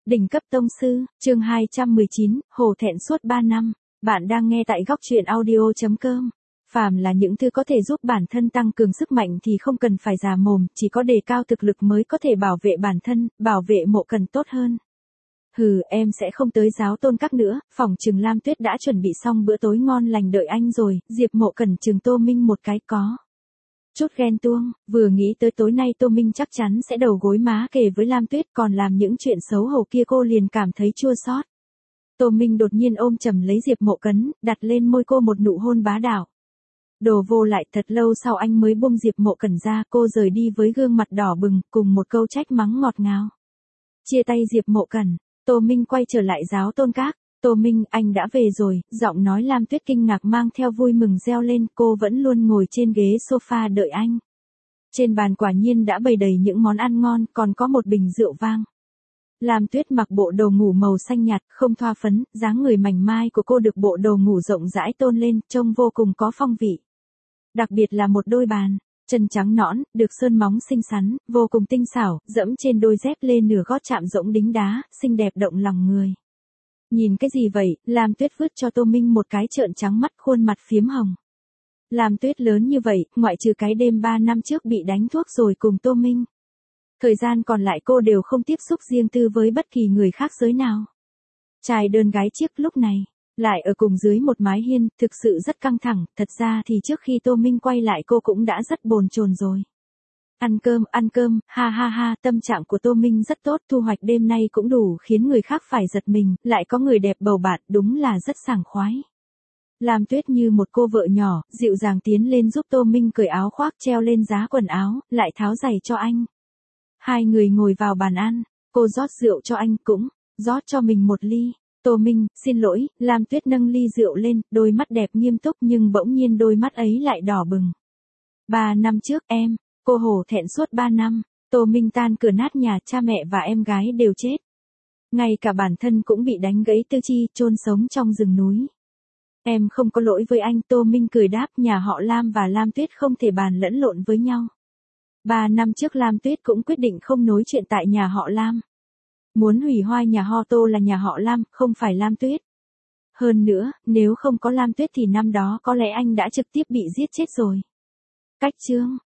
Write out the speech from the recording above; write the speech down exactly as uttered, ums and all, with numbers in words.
Đỉnh cấp tông sư, chương hai trăm mười chín, hổ thẹn suốt ba năm. Bạn đang nghe tại góc truyện audio chấm com. Phàm là những thứ có thể giúp bản thân tăng cường sức mạnh thì không cần phải già mồm, chỉ có đề cao thực lực mới có thể bảo vệ bản thân, bảo vệ Mộ Cần tốt hơn. Hừ, em sẽ không tới giáo tôn các nữa, phỏng chừng Lam Tuyết đã chuẩn bị xong bữa tối ngon lành đợi anh rồi. Diệp Mộ Cần chừng Tô Minh một cái có chút ghen tuông, vừa nghĩ tới tối nay Tô Minh chắc chắn sẽ đầu gối má kề với Lam Tuyết còn làm những chuyện xấu hổ kia, cô liền cảm thấy chua xót. Tô Minh đột nhiên ôm chầm lấy Diệp Mộ Cấn, đặt lên môi cô một nụ hôn bá đạo. Đồ vô lại, thật lâu sau anh mới buông Diệp Mộ Cẩn ra, cô rời đi với gương mặt đỏ bừng, cùng một câu trách mắng ngọt ngào. Chia tay Diệp Mộ Cẩn, Tô Minh quay trở lại giáo tôn các. Tô Minh, anh đã về rồi, giọng nói Lam Tuyết kinh ngạc mang theo vui mừng reo lên, cô vẫn luôn ngồi trên ghế sofa đợi anh. Trên bàn quả nhiên đã bày đầy những món ăn ngon, còn có một bình rượu vang. Lam Tuyết mặc bộ đồ ngủ màu xanh nhạt, không thoa phấn, dáng người mảnh mai của cô được bộ đồ ngủ rộng rãi tôn lên, trông vô cùng có phong vị. Đặc biệt là một đôi bàn chân trắng nõn, được sơn móng xinh xắn, vô cùng tinh xảo, dẫm trên đôi dép lê nửa gót chạm rỗng đính đá, xinh đẹp động lòng người. Nhìn cái gì vậy? Lam Tuyết vứt cho Tô Minh một cái trợn trắng mắt, khuôn mặt phiếm hồng. Lam Tuyết lớn như vậy, ngoại trừ cái đêm ba năm trước bị đánh thuốc rồi cùng Tô Minh. Thời gian còn lại cô đều không tiếp xúc riêng tư với bất kỳ người khác giới nào. Trai đơn gái chiếc lúc này, lại ở cùng dưới một mái hiên, thực sự rất căng thẳng, thật ra thì trước khi Tô Minh quay lại cô cũng đã rất bồn chồn rồi. Ăn cơm, ăn cơm, ha ha ha, tâm trạng của Tô Minh rất tốt, thu hoạch đêm nay cũng đủ khiến người khác phải giật mình, lại có người đẹp bầu bạn, đúng là rất sảng khoái. Lam Tuyết như một cô vợ nhỏ, dịu dàng tiến lên giúp Tô Minh cởi áo khoác treo lên giá quần áo, lại tháo giày cho anh. Hai người ngồi vào bàn ăn, cô rót rượu cho anh cũng, rót cho mình một ly. Tô Minh, xin lỗi, Lam Tuyết nâng ly rượu lên, đôi mắt đẹp nghiêm túc nhưng bỗng nhiên đôi mắt ấy lại đỏ bừng. Ba năm trước em, cô hổ thẹn suốt ba năm, Tô Minh tan cửa nát nhà, cha mẹ và em gái đều chết. Ngay cả bản thân cũng bị đánh gãy tư chi, chôn sống trong rừng núi. Em không có lỗi với anh, Tô Minh cười đáp, nhà họ Lam và Lam Tuyết không thể bàn lẫn lộn với nhau. Ba năm trước Lam Tuyết cũng quyết định không nối chuyện tại nhà họ Lam. Muốn hủy hoại nhà họ Tô là nhà họ Lam, không phải Lam Tuyết. Hơn nữa, nếu không có Lam Tuyết thì năm đó có lẽ anh đã trực tiếp bị giết chết rồi. Cách chương,